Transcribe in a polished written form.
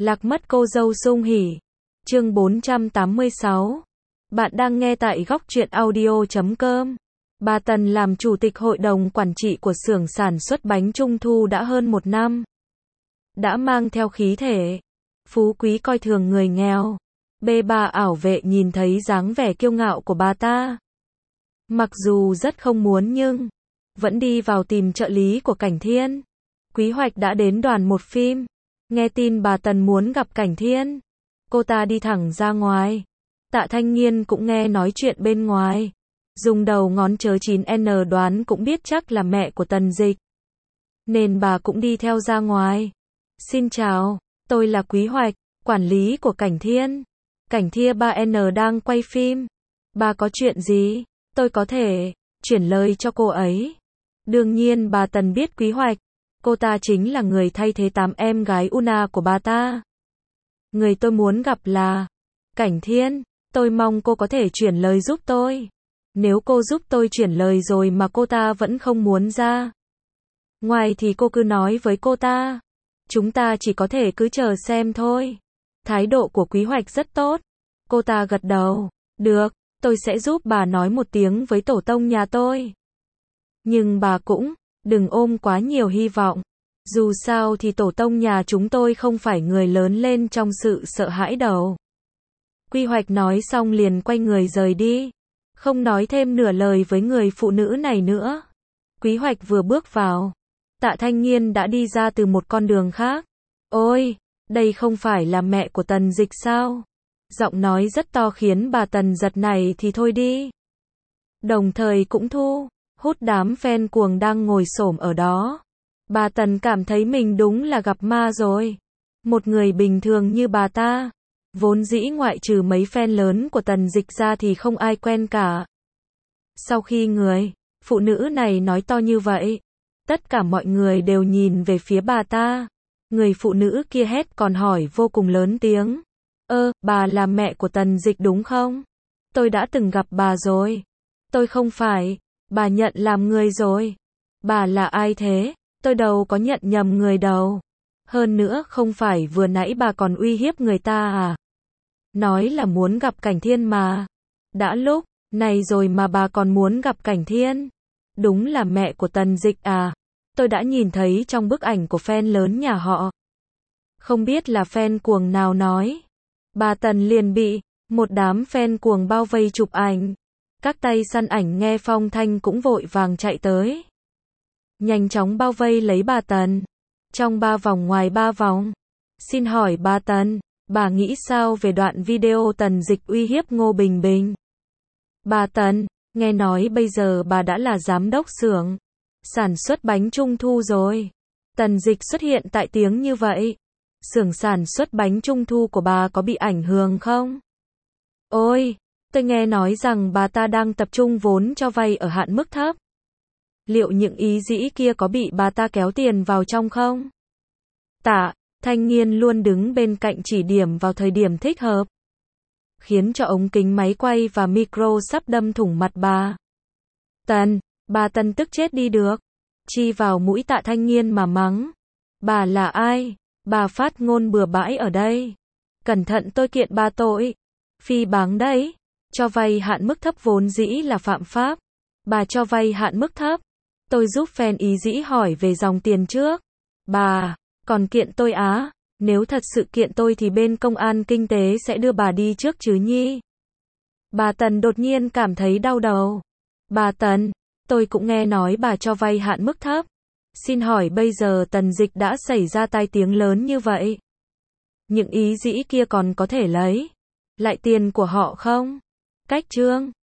Lạc mất cô dâu sung hỉ. Chương 486. Bạn đang nghe tại góc truyện audio.com. Bà Tần làm chủ tịch hội đồng quản trị của xưởng sản xuất bánh trung thu đã hơn 1 năm. Đã mang theo khí thể phú quý coi thường người nghèo. Bà ảo vệ nhìn thấy dáng vẻ kiêu ngạo của bà ta. Mặc dù rất không muốn nhưng vẫn đi vào tìm trợ lý của Cảnh Thiên. Quý Hoạch đã đến đoàn một phim. Nghe tin bà Tần muốn gặp Cảnh Thiên, cô ta đi thẳng ra ngoài. Tạ Thanh Nghiên cũng nghe nói chuyện bên ngoài. Dùng đầu ngón chớ 9N đoán cũng biết chắc là mẹ của Tần Dịch. Nên bà cũng đi theo ra ngoài. Xin chào, tôi là Quý Hoạch, quản lý của Cảnh Thiên. Cảnh Thiên 3N đang quay phim. Bà có chuyện gì? Tôi có thể chuyển lời cho cô ấy. Đương nhiên bà Tần biết Quý Hoạch. Cô ta chính là người thay thế 8 em gái Una của bà ta. Người tôi muốn gặp là Cảnh Thiên. Tôi mong cô có thể chuyển lời giúp tôi. Nếu cô giúp tôi chuyển lời rồi mà cô ta vẫn không muốn ra ngoài thì cô cứ nói với cô ta. Chúng ta chỉ có thể cứ chờ xem thôi. Thái độ của Quý Hoạch rất tốt. Cô ta gật đầu. Được, tôi sẽ giúp bà nói một tiếng với tổ tông nhà tôi. Nhưng bà cũng đừng ôm quá nhiều hy vọng. Dù sao thì tổ tông nhà chúng tôi không phải người lớn lên trong sự sợ hãi đâu. Quý Hoạch nói xong liền quay người rời đi. Không nói thêm nửa lời với người phụ nữ này nữa. Quý Hoạch vừa bước vào. Tạ Thanh Nghiên đã đi ra từ một con đường khác. Ôi, đây không phải là mẹ của Tần Dịch sao? Giọng nói rất to khiến bà Tần giật này thì thôi đi. Đồng thời cũng hút đám fan cuồng đang ngồi xổm ở đó. Bà Tần cảm thấy mình đúng là gặp ma rồi. Một người bình thường như bà ta, vốn dĩ ngoại trừ mấy fan lớn của Tần Dịch ra thì không ai quen cả. Sau khi người phụ nữ này nói to như vậy, tất cả mọi người đều nhìn về phía bà ta. Người phụ nữ kia hét còn hỏi vô cùng lớn tiếng. Bà là mẹ của Tần Dịch đúng không? Tôi đã từng gặp bà rồi. Tôi không phải. Bà nhận làm người rồi. Bà là ai thế? Tôi đâu có nhận nhầm người đâu. Hơn nữa không phải vừa nãy bà còn uy hiếp người ta à? Nói là muốn gặp Cảnh Thiên mà. Đã lúc này rồi mà bà còn muốn gặp Cảnh Thiên. Đúng là mẹ của Tần Dịch à? Tôi đã nhìn thấy trong bức ảnh của fan lớn nhà họ. Không biết là fan cuồng nào nói. Bà Tần liền bị một đám fan cuồng bao vây chụp ảnh. Các tay săn ảnh nghe phong thanh cũng vội vàng chạy tới. Nhanh chóng bao vây lấy bà Tần. Trong 3 vòng ngoài 3 vòng. Xin hỏi bà Tần, bà nghĩ sao về đoạn video Tần Dịch uy hiếp Ngô Bình Bình? Bà Tần, nghe nói bây giờ bà đã là giám đốc xưởng sản xuất bánh trung thu rồi. Tần Dịch xuất hiện tại tiếng như vậy. Xưởng sản xuất bánh trung thu của bà có bị ảnh hưởng không? Ôi, tôi nghe nói rằng bà ta đang tập trung vốn cho vay ở hạn mức thấp. Liệu những ý dĩ kia có bị bà ta kéo tiền vào trong không? Tạ Thanh Nghiên luôn đứng bên cạnh chỉ điểm vào thời điểm thích hợp, khiến cho ống kính máy quay và micro sắp đâm thủng mặt bà Tần tức chết đi được. Chi vào mũi Tạ Thanh Nghiên mà mắng. Bà là ai? Bà phát ngôn bừa bãi ở đây. Cẩn thận tôi kiện bà tội phỉ báng đấy. Cho vay hạn mức thấp vốn dĩ là phạm pháp. Bà cho vay hạn mức thấp. Tôi giúp fan ý dĩ hỏi về dòng tiền trước. Bà còn kiện tôi á? Nếu thật sự kiện tôi thì bên công an kinh tế sẽ đưa bà đi trước chứ nhi. Bà Tần đột nhiên cảm thấy đau đầu. Bà Tần, tôi cũng nghe nói bà cho vay hạn mức thấp. Xin hỏi bây giờ Tần Dịch đã xảy ra tai tiếng lớn như vậy. Những ý dĩ kia còn có thể lấy lại tiền của họ không? Cách chương